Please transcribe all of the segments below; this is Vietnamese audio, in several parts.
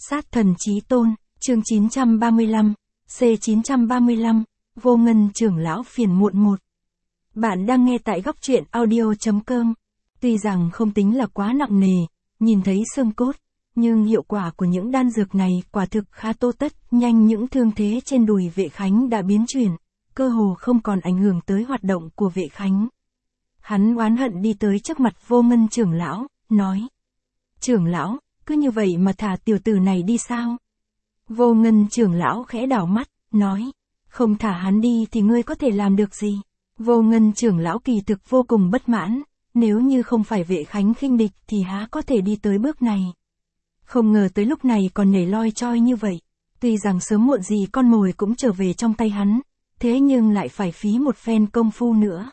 Sát thần chí tôn, chương 935, C935, Vô Ngân trưởng lão phiền muộn 1. Bạn đang nghe tại góc truyện audio.com. Tuy rằng không tính là quá nặng nề, nhìn thấy xương cốt, nhưng hiệu quả của những đan dược này quả thực khá tô tất, nhanh những thương thế trên đùi Vệ Khánh đã biến chuyển, cơ hồ không còn ảnh hưởng tới hoạt động của Vệ Khánh. Hắn oán hận đi tới trước mặt Vô Ngân trưởng lão, nói: "Trưởng lão, cứ như vậy mà thả tiểu tử này đi sao?" Vô Ngân trưởng lão khẽ đảo mắt, nói: "Không thả hắn đi thì ngươi có thể làm được gì?" Vô Ngân trưởng lão kỳ thực vô cùng bất mãn, nếu như không phải Vệ Khánh khinh địch thì há có thể đi tới bước này. Không ngờ tới lúc này còn nhảy loi choi như vậy, tuy rằng sớm muộn gì con mồi cũng trở về trong tay hắn, thế nhưng lại phải phí một phen công phu nữa.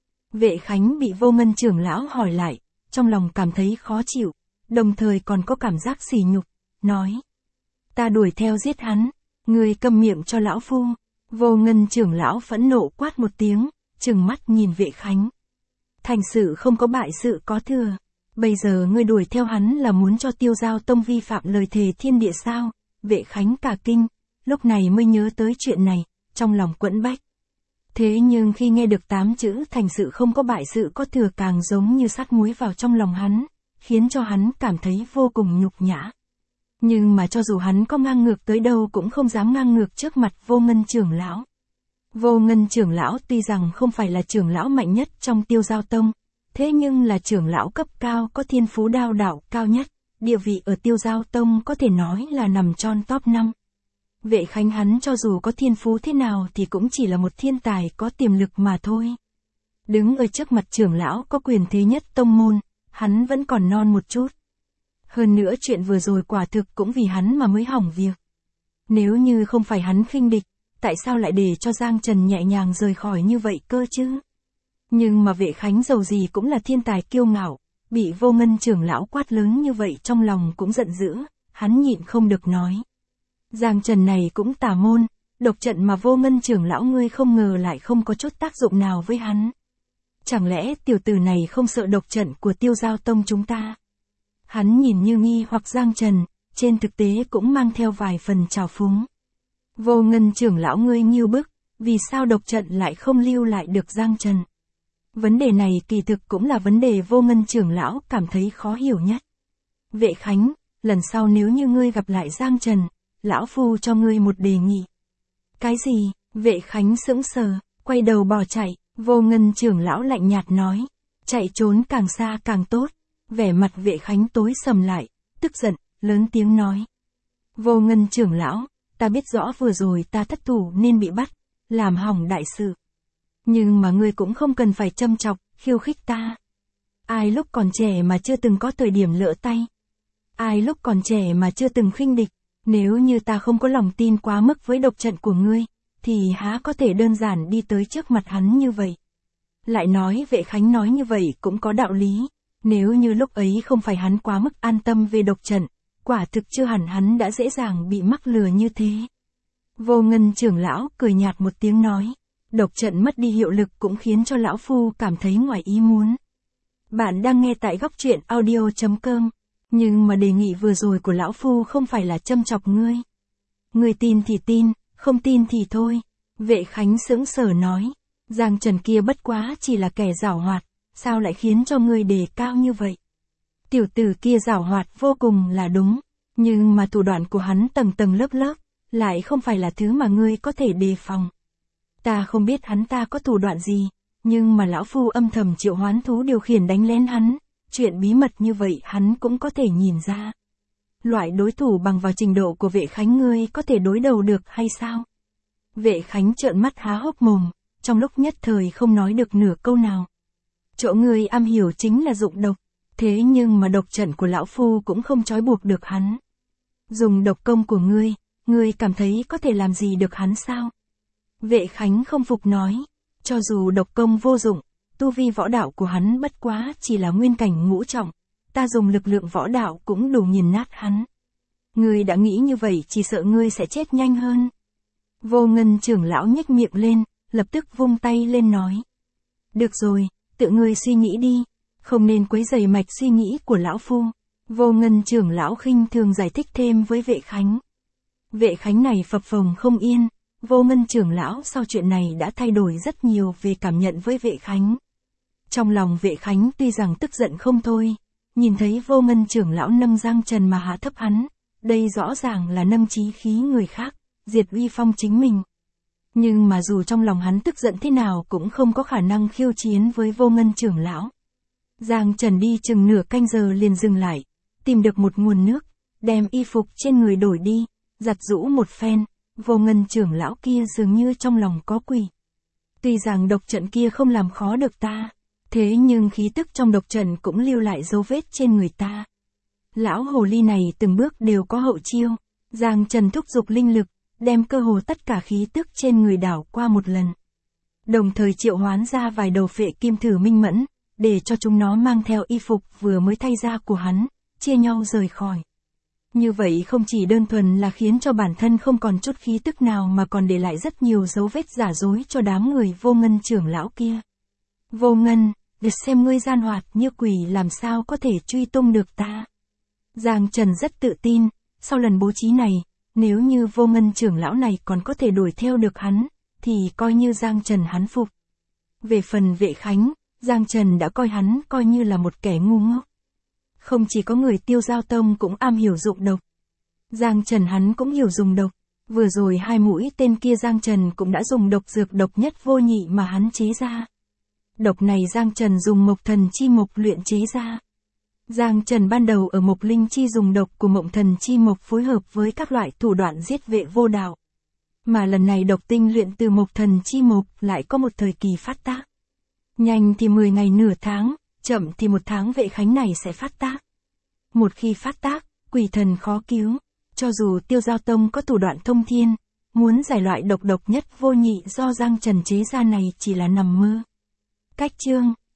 Vệ Khánh bị Vô Ngân trưởng lão hỏi lại, trong lòng cảm thấy khó chịu, đồng thời còn có cảm giác sỉ nhục, nói: "Ta đuổi theo giết hắn, ngươi câm miệng cho lão phu." Vô Ngân trưởng lão phẫn nộ quát một tiếng, trừng mắt nhìn Vệ Khánh. "Thành sự không có bại sự có thừa, bây giờ ngươi đuổi theo hắn là muốn cho Tiêu Giao Tông vi phạm lời thề thiên địa sao?" Vệ Khánh cả kinh, lúc này mới nhớ tới chuyện này, trong lòng quẫn bách. Thế nhưng khi nghe được 8 chữ thành sự không có bại sự có thừa càng giống như sắt muối vào trong lòng hắn, khiến cho hắn cảm thấy vô cùng nhục nhã. Nhưng mà cho dù hắn có ngang ngược tới đâu cũng không dám ngang ngược trước mặt Vô Ngân trưởng lão. Vô Ngân trưởng lão tuy rằng không phải là trưởng lão mạnh nhất trong Tiêu Giao Tông, thế nhưng là trưởng lão cấp cao có thiên phú đao đạo cao nhất, địa vị ở Tiêu Giao Tông có thể nói là nằm trong top 5. Vệ Khánh hắn cho dù có thiên phú thế nào thì cũng chỉ là một thiên tài có tiềm lực mà thôi. Đứng ở trước mặt trưởng lão có quyền thế nhất tông môn, hắn vẫn còn non một chút. Hơn nữa chuyện vừa rồi quả thực cũng vì hắn mà mới hỏng việc. Nếu như không phải hắn khinh địch, tại sao lại để cho Giang Trần nhẹ nhàng rời khỏi như vậy cơ chứ? Nhưng mà Vệ Khánh dầu gì cũng là thiên tài kiêu ngạo, bị Vô Ngân trưởng lão quát lớn như vậy trong lòng cũng giận dữ, hắn nhịn không được nói: "Giang Trần này cũng tà môn, độc trận mà Vô Ngân trưởng lão ngươi không ngờ lại không có chút tác dụng nào với hắn. Chẳng lẽ tiểu tử này không sợ độc trận của Tiêu Giao Tông chúng ta?" Hắn nhìn như nghi hoặc Giang Trần, trên thực tế cũng mang theo vài phần trào phúng. "Vô Ngân trưởng lão ngươi nghiêu bức, vì sao độc trận lại không lưu lại được Giang Trần?" Vấn đề này kỳ thực cũng là vấn đề Vô Ngân trưởng lão cảm thấy khó hiểu nhất. "Vệ Khánh, lần sau nếu như ngươi gặp lại Giang Trần, lão phu cho ngươi một đề nghị." "Cái gì?" Vệ Khánh sững sờ, quay đầu bỏ chạy. Vô Ngân trưởng lão lạnh nhạt nói: "Chạy trốn càng xa càng tốt." Vẻ mặt Vệ Khánh tối sầm lại, tức giận, lớn tiếng nói: "Vô Ngân trưởng lão, ta biết rõ vừa rồi ta thất thủ nên bị bắt, làm hỏng đại sự. Nhưng mà ngươi cũng không cần phải châm chọc, khiêu khích ta. Ai lúc còn trẻ mà chưa từng có thời điểm lỡ tay? Ai lúc còn trẻ mà chưa từng khinh địch? Nếu như ta không có lòng tin quá mức với độc trận của ngươi, thì há có thể đơn giản đi tới trước mặt hắn như vậy?" Lại nói Vệ Khánh nói như vậy cũng có đạo lý. Nếu như lúc ấy không phải hắn quá mức an tâm về độc trận, quả thực chưa hẳn hắn đã dễ dàng bị mắc lừa như thế. Vô Ngân trưởng lão cười nhạt một tiếng nói: "Độc trận mất đi hiệu lực cũng khiến cho lão phu cảm thấy ngoài ý muốn." Bạn đang nghe tại góc truyện audio.com. Nhưng mà đề nghị vừa rồi của lão phu không phải là châm chọc ngươi. Ngươi tin thì tin, không tin thì thôi. Vệ Khánh sững sờ nói: "Giang Trần kia bất quá chỉ là kẻ giảo hoạt, sao lại khiến cho ngươi đề cao như vậy? Tiểu tử kia giảo hoạt vô cùng là đúng, nhưng mà thủ đoạn của hắn tầng tầng lớp lớp, lại không phải là thứ mà ngươi có thể đề phòng. Ta không biết hắn ta có thủ đoạn gì, nhưng mà lão phu âm thầm triệu hoán thú điều khiển đánh lén hắn, chuyện bí mật như vậy hắn cũng có thể nhìn ra. Loại đối thủ bằng vào trình độ của Vệ Khánh ngươi có thể đối đầu được hay sao?" Vệ Khánh trợn mắt há hốc mồm, trong lúc nhất thời không nói được nửa câu nào. "Chỗ ngươi am hiểu chính là dụng độc, thế nhưng mà độc trận của lão phu cũng không trói buộc được hắn. Dùng độc công của ngươi cảm thấy có thể làm gì được hắn sao?" Vệ Khánh không phục nói: "Cho dù độc công vô dụng, tu vi võ đạo của hắn bất quá chỉ là nguyên cảnh ngũ trọng, ta dùng lực lượng võ đạo cũng đủ nghiền nát hắn. Ngươi đã nghĩ như vậy chỉ sợ ngươi sẽ chết nhanh hơn." Vô Ngân trưởng lão nhếch miệng lên, lập tức vung tay lên nói: "Được rồi, tự ngươi suy nghĩ đi, không nên quấy rầy mạch suy nghĩ của lão phu. Vô Ngân trưởng lão khinh thường giải thích thêm với Vệ Khánh. Vệ Khánh này phập phồng không yên, Vô Ngân trưởng lão sau chuyện này đã thay đổi rất nhiều về cảm nhận với Vệ Khánh. Trong lòng Vệ Khánh tuy rằng tức giận không thôi, nhìn thấy Vô Ngân trưởng lão nâng Giang Trần mà hạ thấp hắn, đây rõ ràng là nâng chí khí người khác, diệt uy phong chính mình. Nhưng mà dù trong lòng hắn tức giận thế nào cũng không có khả năng khiêu chiến với Vô Ngân trưởng lão. Giang Trần đi chừng nửa canh giờ liền dừng lại, tìm được một nguồn nước, đem y phục trên người đổi đi, giặt giũ một phen, Vô Ngân trưởng lão kia dường như trong lòng có quỷ. Tuy rằng độc trận kia không làm khó được ta, thế nhưng khí tức trong độc trận cũng lưu lại dấu vết trên người ta. Lão hồ ly này từng bước đều có hậu chiêu, Giang Trần thúc giục linh lực, đem cơ hồ tất cả khí tức trên người đảo qua một lần. Đồng thời triệu hoán ra vài đầu phệ kim thử minh mẫn, để cho chúng nó mang theo y phục vừa mới thay ra của hắn, chia nhau rời khỏi. Như vậy không chỉ đơn thuần là khiến cho bản thân không còn chút khí tức nào mà còn để lại rất nhiều dấu vết giả dối cho đám người Vô Ngân trưởng lão kia. Vô Ngân, để xem ngươi gian hoạt như quỷ làm sao có thể truy tung được ta. Giang Trần rất tự tin, sau lần bố trí này, nếu như Vô Ngân trưởng lão này còn có thể đuổi theo được hắn, thì coi như Giang Trần hắn phục. Về phần Vệ Khánh, Giang Trần đã coi hắn coi như là một kẻ ngu ngốc. Không chỉ có người Tiêu Giao Tông cũng am hiểu dụng độc. Giang Trần hắn cũng hiểu dùng độc. Vừa rồi 2 mũi tên kia Giang Trần cũng đã dùng độc dược độc nhất vô nhị mà hắn chế ra. Độc này Giang Trần dùng Mộc Thần Chi Mộc luyện chế ra. Giang Trần ban đầu ở Mộc Linh Chi dùng độc của Mộng Thần Chi Mộc phối hợp với các loại thủ đoạn giết Vệ Vô Đạo. Mà lần này độc tinh luyện từ Mộc Thần Chi Mộc lại có một thời kỳ phát tác. Nhanh thì 10 ngày nửa tháng, chậm thì 1 tháng Vệ Khánh này sẽ phát tác. Một khi phát tác, quỷ thần khó cứu, cho dù Tiêu Giao Tông có thủ đoạn thông thiên, muốn giải loại độc nhất vô nhị do Giang Trần chế ra này chỉ là nằm mơ. Cách chương